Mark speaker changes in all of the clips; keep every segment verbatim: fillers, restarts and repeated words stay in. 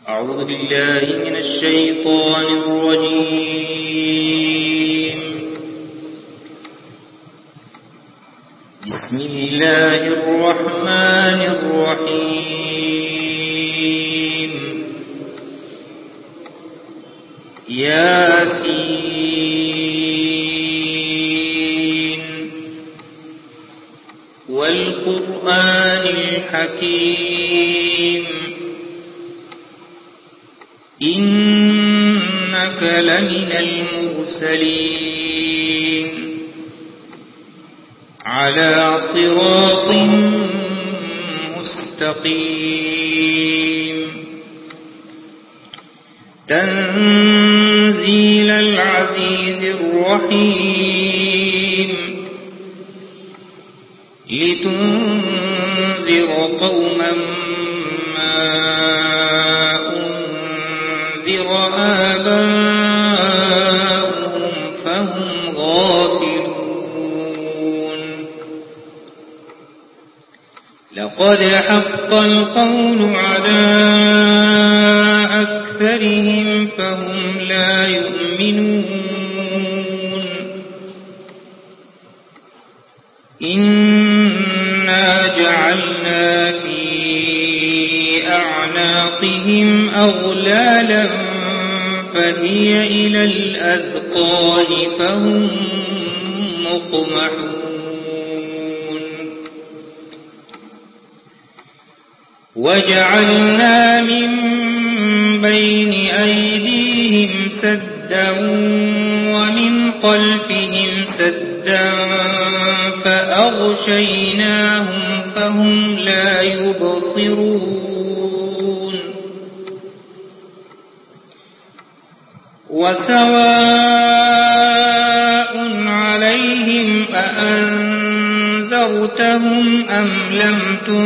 Speaker 1: أعوذ بالله من الشيطان الرجيم. بسم الله الرحمن الرحيم. ياسين والقرآن الحكيم إنك لمن المرسلين على صراط مستقيم تنزيل العزيز الرحيم لتنذر قوما ما أنذر آباؤهم فهم غافلون. لقد حق القول على أكثرهم فهم لا يؤمنون. إنا جعلنا في أعناقهم أغلالا فهي إلى الأذقان فهم مقمحون. وجعلنا من بين أيديهم سدا ومن خلفهم سدا فأغشيناهم فهم لا يبصرون. وسواء عليهم أأنذرتهم أم لم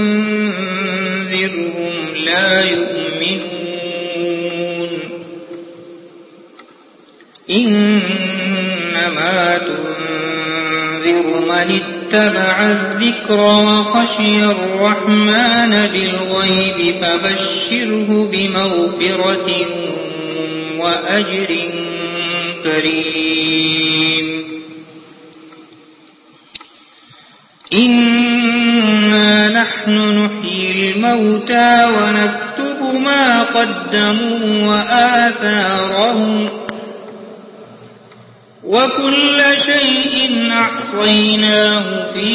Speaker 1: تنذرهم لا يؤمنون. إنما تنذر من اتبع الذكر وخشي الرحمن بالغيب فبشره بمغفرة وأجر كريم. إنا نحن نحيي الموتى ونكتب ما قدموا وآثارهم وكل شيء أحصيناه في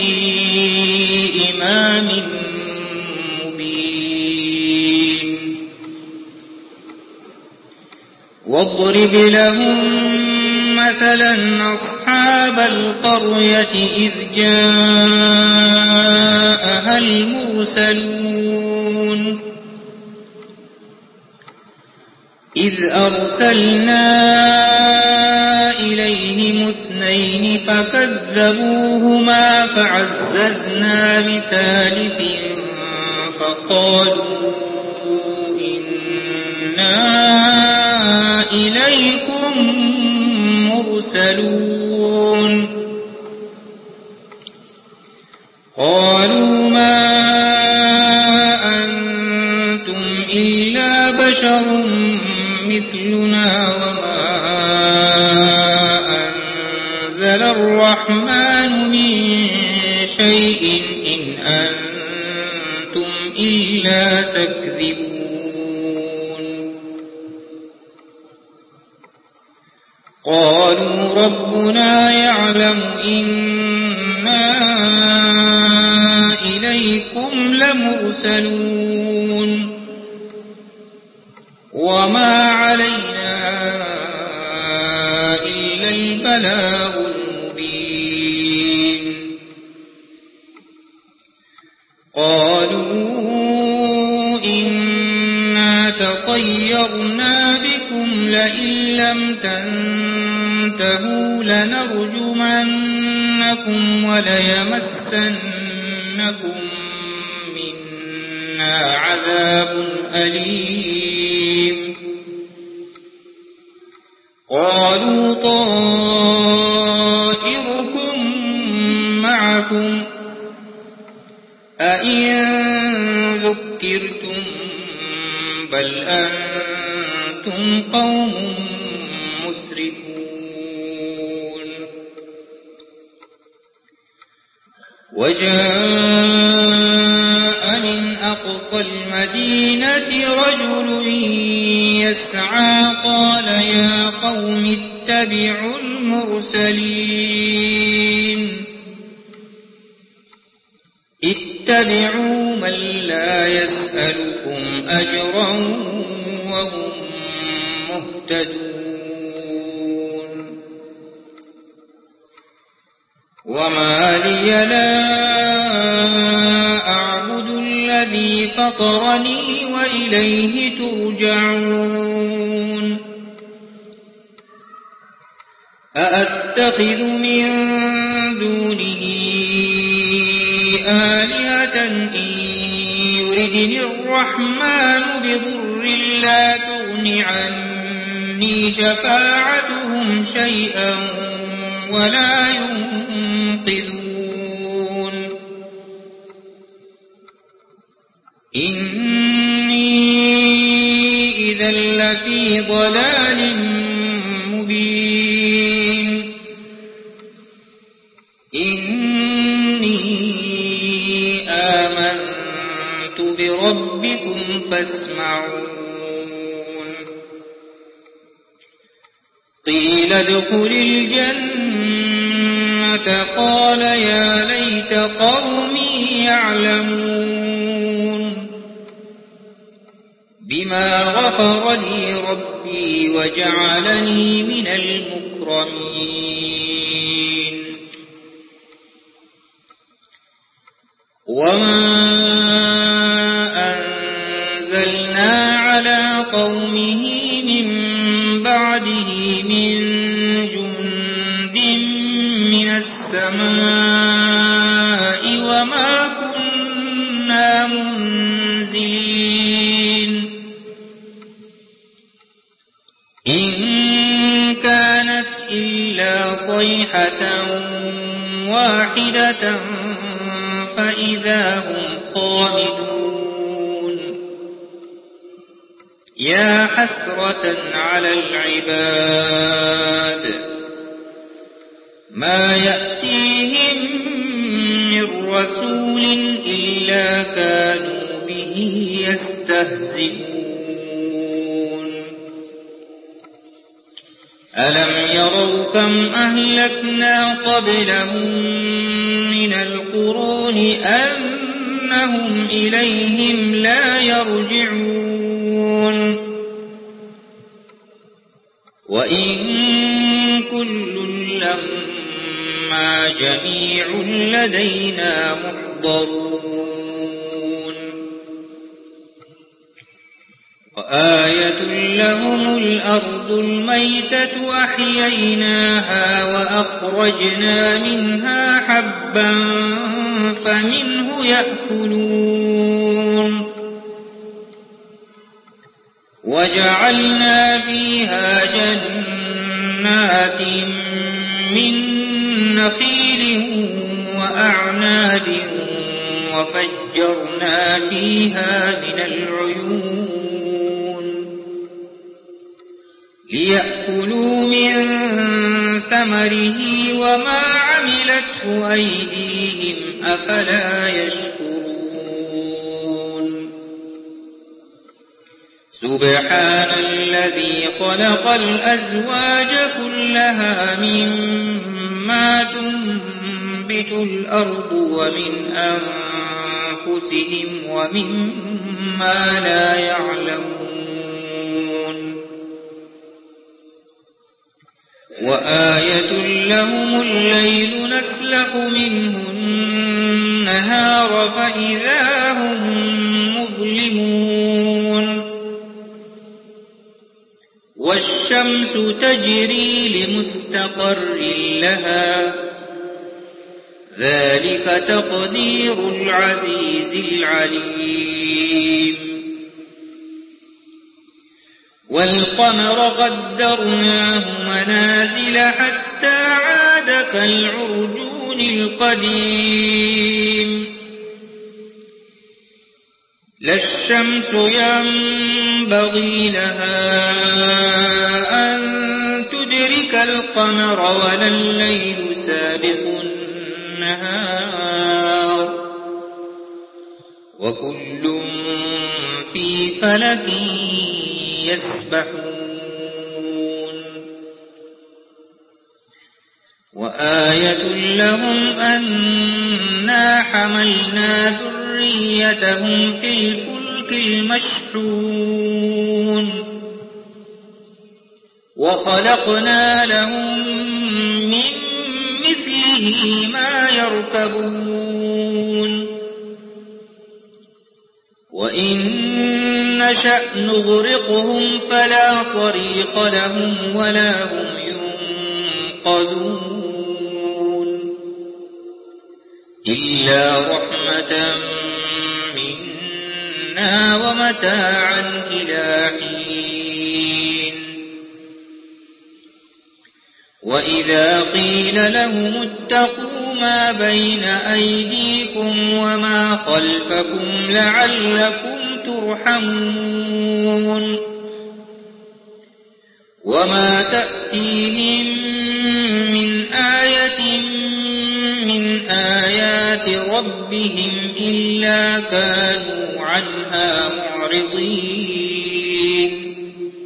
Speaker 1: إمام مبين. واضرب لهم مثلا أصحاب القرية إذ جاءها المرسلون إذ أرسلنا إليهم اثنين فكذبوهما فعززنا بثالث فقالوا إنا إليكم مرسلون. قالوا ما أنتم إلا بشر مثلنا وما أنزل الرحمن من شيء إن أنتم إلا تكذبون. قالوا ربنا يعلم إنا إليكم لمرسلون وما علينا إلا البلاغ المبين. قالوا إنا تطيرنا بكم لئن لم تنتهوا لنرجمنكم وليمسنكم منا عذاب أليم. قالوا طائركم معكم أئن ذكرتم بل أنتم قوم مسرفون وجاء من أقصى المدينة رجل يسعى قال يا قوم اتبعوا المرسلين اتبعوا من لا يسألكم أجرا وهم مهتدون وما لي لا أعبد الذي فطرني وإليه ترجعون أأتخذ من دونه آلهة إن يردني الرحمن بضر لا تغن عني شفاعتهم شيئا ولا ينقذون إني إذا لفي ضلال مبين إني آمنت بربكم فاسمعون قيل ادخل الجنة قال يا ليت قومي يعلمون بما غفر لي ربي وجعلني من المكرمين وما أنزلنا على قومه من بعده من جند من السماء وما كنا منزلين إن كانت إلا صيحة واحدة فإذا هم خامدون يا حسرة على العباد ما يأتيهم من رسول إلا كانوا به يستهزئون ألم يروا كم أهلكنا قبلهم من القرون أنهم إليهم لا يرجعون وإن كل لما جميع لدينا محضرون وآية لهم الأرض الميتة أحييناها وأخرجنا منها حبا فمنه يأكلون وجعلنا فيها جنات من نخيل وأعناب وفجرنا فيها من العيون ليأكلوا من ثمره وما عملته أيديهم أفلا يشكرون سبحان الذي خلق الأزواج كلها مما تنبت الأرض ومن أنفسهم ومما لا يعلمون وآية لهم الليل نسلخ منه النهار فإذا هم مظلمون والشمس تجري لمستقر لها ذلك تقدير العزيز العليم والقمر قدرناه منازل حتى عاد كالعرجون القديم لا الشمس ينبغي لها أن تدرك القمر ولا الليل سابق النهار وكل في فلك يسبحون وآية لهم أنا حملنا ذريتهم في الفلك المشحون وخلقنا لهم من مثله ما يركبون وإن نشأ نغرقهم فلا صريخ لهم ولا هم ينقذون إلا رحمة منا ومتاعا إلى حين وإذا قيل لهم اتقوا ما بين أيديكم وما خلفكم لعلكم ترحمون وما تأتيهم من آية من آيات ربهم إلا كانوا عنها معرضين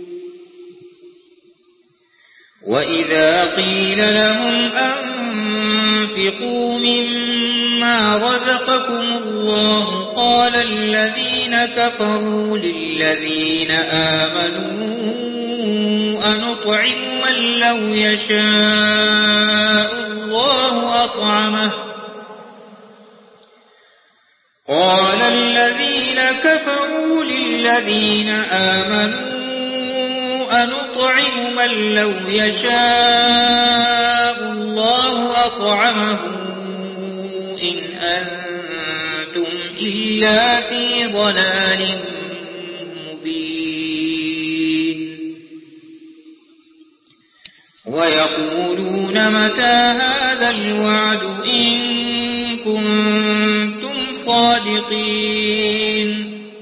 Speaker 1: وإذا قيل لهم أنفقوا مما رزقكم الله قال الذين كفروا للذين آمنوا أنطعم من لو يشاء الله أطعمه قال الذين كفروا للذين آمنوا أنطعم من لو يشاء الله أطعمه إن أنتم إلا في ضلال مبين ويقولون متى هذا الوعد إن كنتم صادقين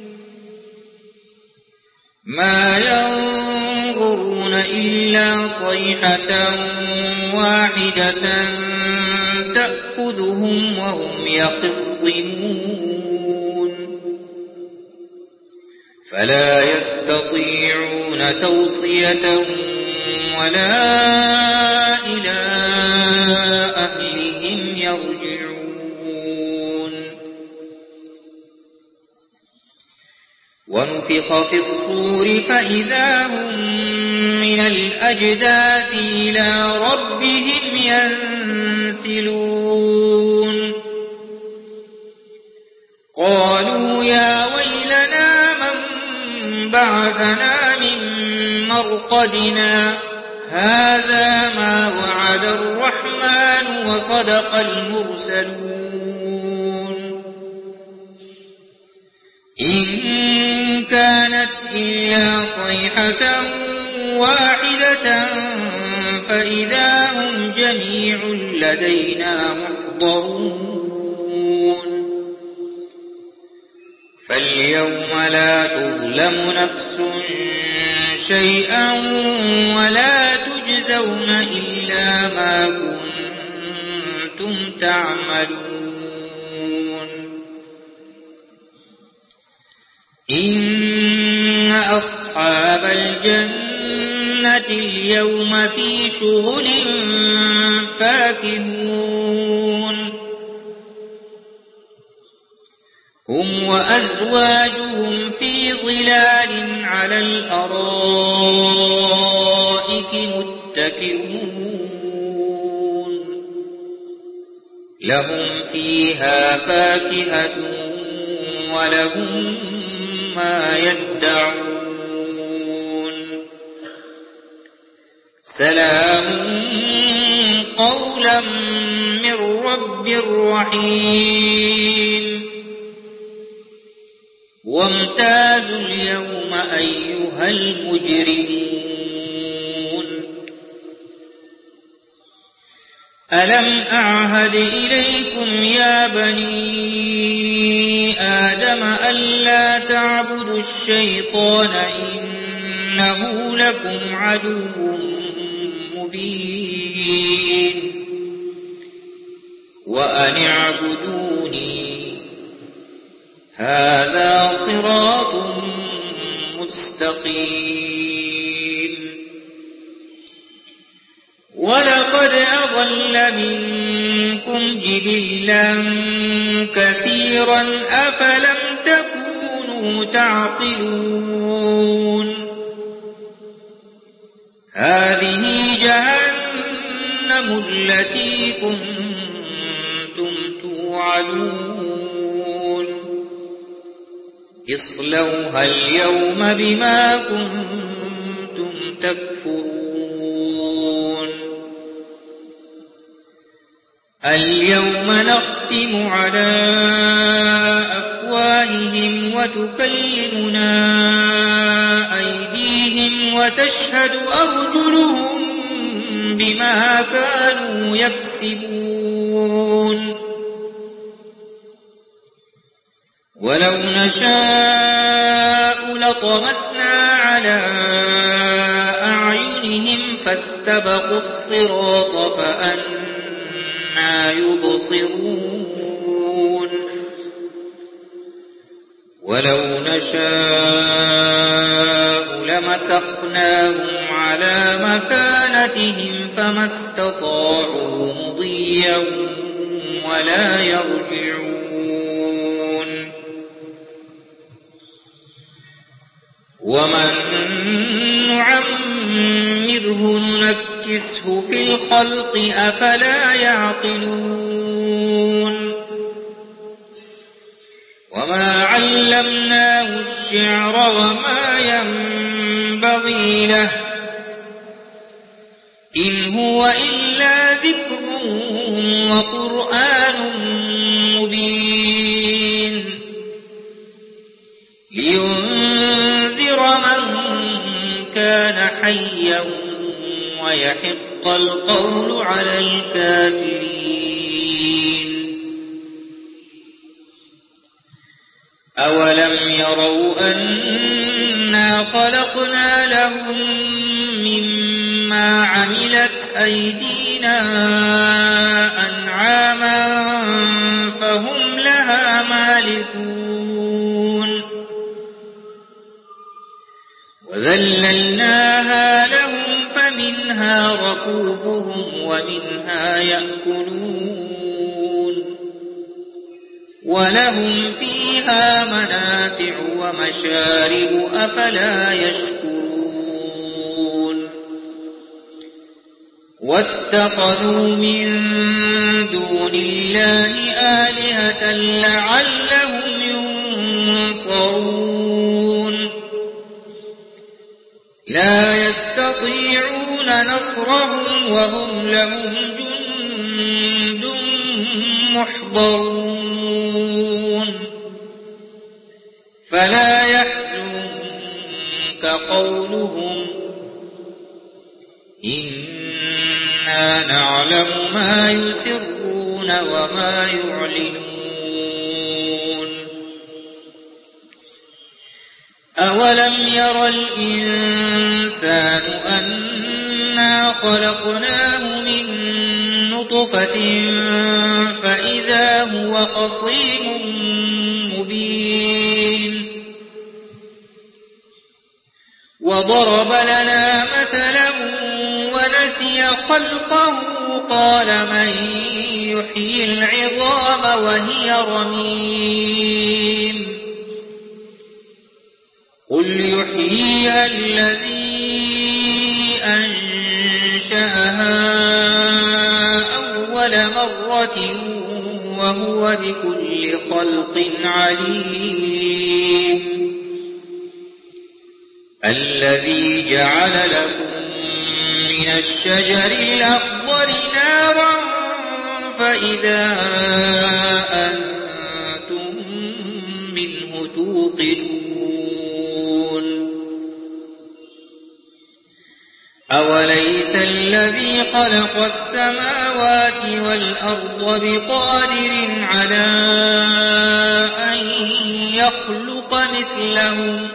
Speaker 1: ما ينظرون إلا صيحة واحدة تأخذهم وهم يخصمون فلا يستطيعون توصية ولا إلى أهلهم يرجعون ونفخ في الصور فإذا هم من الأجداث إلى ربهم ينسلون قالوا يا ويلنا من بعثنا من مرقدنا هذا ما وعد الرحمن وصدق المرسلون إن كانت إلا صيحة واحدة فإذا هم جميع لدينا محضرون فاليوم لا تظلم نفس شيئا ولا تجزون إلا ما كنتم تعملون إن أصحاب الجنة اليوم في شغل فاكهون هم وأزواجهم في ظلال على الأرائك متكئون لهم فيها فاكهة ولهم ما يدعون سلام قولا من رب رحيم وامتازوا اليوم أيها المجرمون ألم أعهد إليكم يا بني آدم آدم ألا تعبدوا الشيطان إنه لكم عدو مبين وأن اعبدوني هذا صراط مستقيم ولقد أضل منكم جبلا كثيرا أفلم تكونوا تعقلون هذه جهنم التي كنتم توعدون اصلوها اليوم بما كنتم تكفرون اليوم نختم على أفواههم وتكلمنا أيديهم وتشهد أرجلهم بما كانوا يكسبون ولو نشاء لطمسنا على أعينهم فاستبقوا الصراط فأنى يبصرون ولو نشاء لمسخناهم على مكانتهم فما استطاعوا مضيا ولا يرجعون ومن نعمره نكسه في الخلق أفلا يعقلون وما علمناه الشعر وما ينبغي له إن هو إلا ذكر وقرآن مبين لينذر من كان حيا ويحق القول على الكافرين أولم يروا أنا خلقنا لهم مما عملت أيدينا أنعاما فهم لها مالكون وذللناها لهم فمنها ركوبهم ومنها يأكلون ولهم فيها منافع ومشارب أفلا يشكرون واتخذوا من دون الله آلهة لعلهم ينصرون لا يستطيعون نصرهم وهم لهم جند محضرون فلا يحزنك قولهم إنا نعلم ما يسرون وما يعلنون أولم ير الإنسان أنا خلقناه من نطفة فإذا هو خصيم مبين وضرب لنا مثلا ونسي خلقه قال من يحيي العظام وهي رميم قل يحييها الذي أنشأها أول مرة وهو بكل خلق عليم الذي جعل لكم من الشجر الأخضر نارا فإذا أنتم منه توقدون أوليس الذي خلق السماوات والأرض بقادر على أن يخلق مثلهم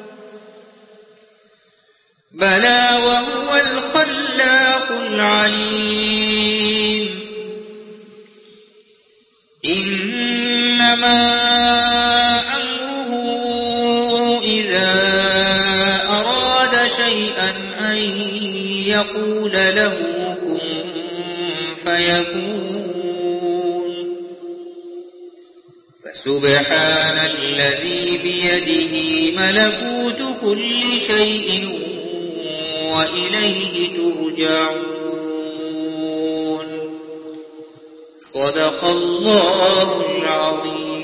Speaker 1: بلى وهو الخلاق العليم إنما أمره إذا أراد شيئا أن يقول له كن فيكون فسبحان الذي بيده ملكوت كل شيء وإليه ترجعون صدق الله العظيم.